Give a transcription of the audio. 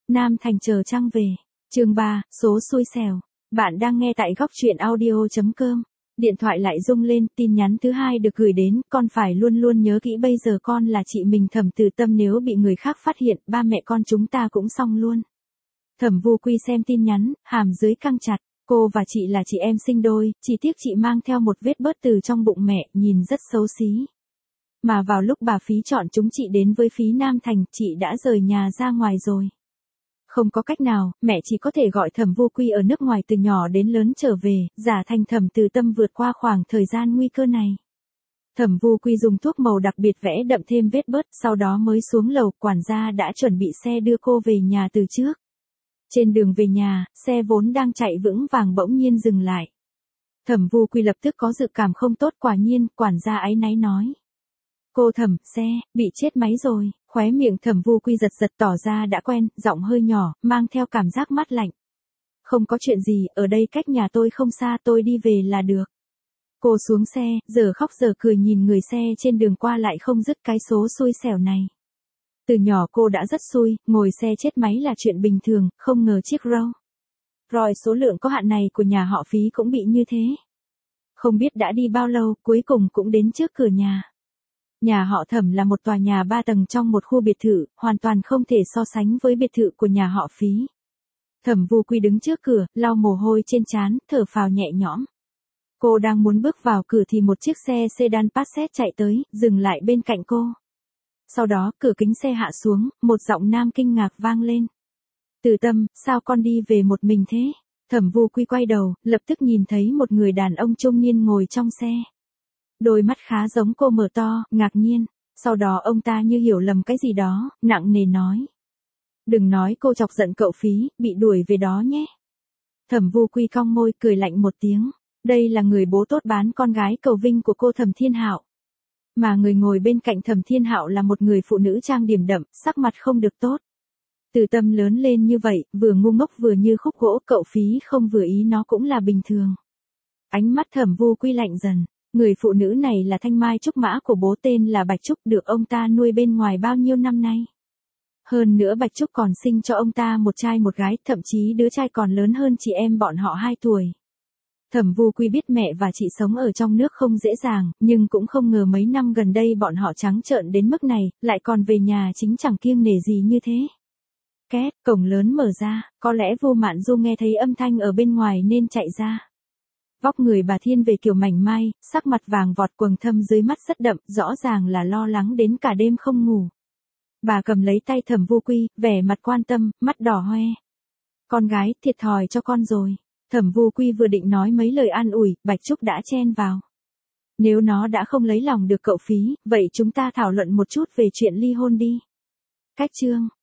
Nam Thành chờ trăng về. Chương 3, số xui xẻo. Bạn đang nghe tại góc truyện audio.com. Điện thoại lại rung lên, tin nhắn thứ hai được gửi đến, con phải luôn luôn nhớ kỹ bây giờ con là chị mình Thẩm Từ Tâm, nếu bị người khác phát hiện, ba mẹ con chúng ta cũng xong luôn. Thẩm Vu Quy xem tin nhắn, hàm dưới căng chặt, cô và chị là chị em sinh đôi, chỉ tiếc chị mang theo một vết bớt từ trong bụng mẹ, nhìn rất xấu xí. Mà vào lúc bà Phí chọn chúng chị đến với Phí Nam Thành, chị đã rời nhà ra ngoài rồi. Không có cách nào, mẹ chỉ có thể gọi Thẩm Vu Quy ở nước ngoài từ nhỏ đến lớn trở về, giả thành Thẩm Từ Tâm vượt qua khoảng thời gian nguy cơ này. Thẩm Vu Quy dùng thuốc màu đặc biệt vẽ đậm thêm vết bớt, sau đó mới xuống lầu, quản gia đã chuẩn bị xe đưa cô về nhà từ trước. Trên đường về nhà, xe vốn đang chạy vững vàng bỗng nhiên dừng lại. Thẩm Vu Quy lập tức có dự cảm không tốt, quả nhiên, quản gia áy náy nói. Cô Thẩm, xe, bị chết máy rồi, khóe miệng Thẩm Vu Quy giật giật tỏ ra đã quen, giọng hơi nhỏ, mang theo cảm giác mát lạnh. Không có chuyện gì, ở đây cách nhà tôi không xa, tôi đi về là được. Cô xuống xe, giờ khóc giờ cười nhìn người xe trên đường qua lại không dứt cái số xui xẻo này. Từ nhỏ cô đã rất xui, ngồi xe chết máy là chuyện bình thường, không ngờ chiếc Rolls số lượng có hạn này của nhà họ Phí cũng bị như thế. Không biết đã đi bao lâu, cuối cùng cũng đến trước cửa nhà. Nhà họ Thẩm là một tòa nhà 3 tầng trong một khu biệt thự, hoàn toàn không thể so sánh với biệt thự của nhà họ Phí. Thẩm Vu Quy đứng trước cửa, lau mồ hôi trên trán, thở phào nhẹ nhõm. Cô đang muốn bước vào cửa thì một chiếc xe sedan Passat chạy tới, dừng lại bên cạnh cô. Sau đó, cửa kính xe hạ xuống, một giọng nam kinh ngạc vang lên. Từ Tâm, sao con đi về một mình thế? Thẩm Vu Quy quay đầu, lập tức nhìn thấy một người đàn ông trung niên ngồi trong xe. Đôi mắt khá giống cô mở to, ngạc nhiên. Sau đó ông ta như hiểu lầm cái gì đó, nặng nề nói. Đừng nói cô chọc giận cậu Phí, bị đuổi về đó nhé. Thẩm Vu Quy cong môi, cười lạnh một tiếng. Đây là người bố tốt bán con gái cầu vinh của cô Thẩm Thiên Hạo. Mà người ngồi bên cạnh Thẩm Thiên Hạo là một người phụ nữ trang điểm đậm, sắc mặt không được tốt. Từ Tâm lớn lên như vậy, vừa ngu ngốc vừa như khúc gỗ, cậu Phí không vừa ý nó cũng là bình thường. Ánh mắt Thẩm Vu Quy lạnh dần. Người phụ nữ này là Thanh Mai Trúc Mã của bố, tên là Bạch Trúc, được ông ta nuôi bên ngoài bao nhiêu năm nay. Hơn nữa Bạch Trúc còn sinh cho ông ta một trai một gái, thậm chí đứa trai còn lớn hơn chị em bọn họ 2 tuổi. Thẩm Vu Quy biết mẹ và chị sống ở trong nước không dễ dàng, nhưng cũng không ngờ mấy năm gần đây bọn họ trắng trợn đến mức này, lại còn về nhà chính chẳng kiêng nể gì như thế. Két, cổng lớn mở ra, có lẽ Vu Mạn Du nghe thấy âm thanh ở bên ngoài nên chạy ra. Vóc người bà thiên về kiểu mảnh mai, sắc mặt vàng vọt, quầng thâm dưới mắt rất đậm, rõ ràng là lo lắng đến cả đêm không ngủ. Bà cầm lấy tay Thẩm Vu Quy, vẻ mặt quan tâm, mắt đỏ hoe. Con gái, thiệt thòi cho con rồi. Thẩm Vu Quy vừa định nói mấy lời an ủi, Bạch Trúc đã chen vào. Nếu nó đã không lấy lòng được cậu Phí, vậy chúng ta thảo luận một chút về chuyện ly hôn đi. Cách chương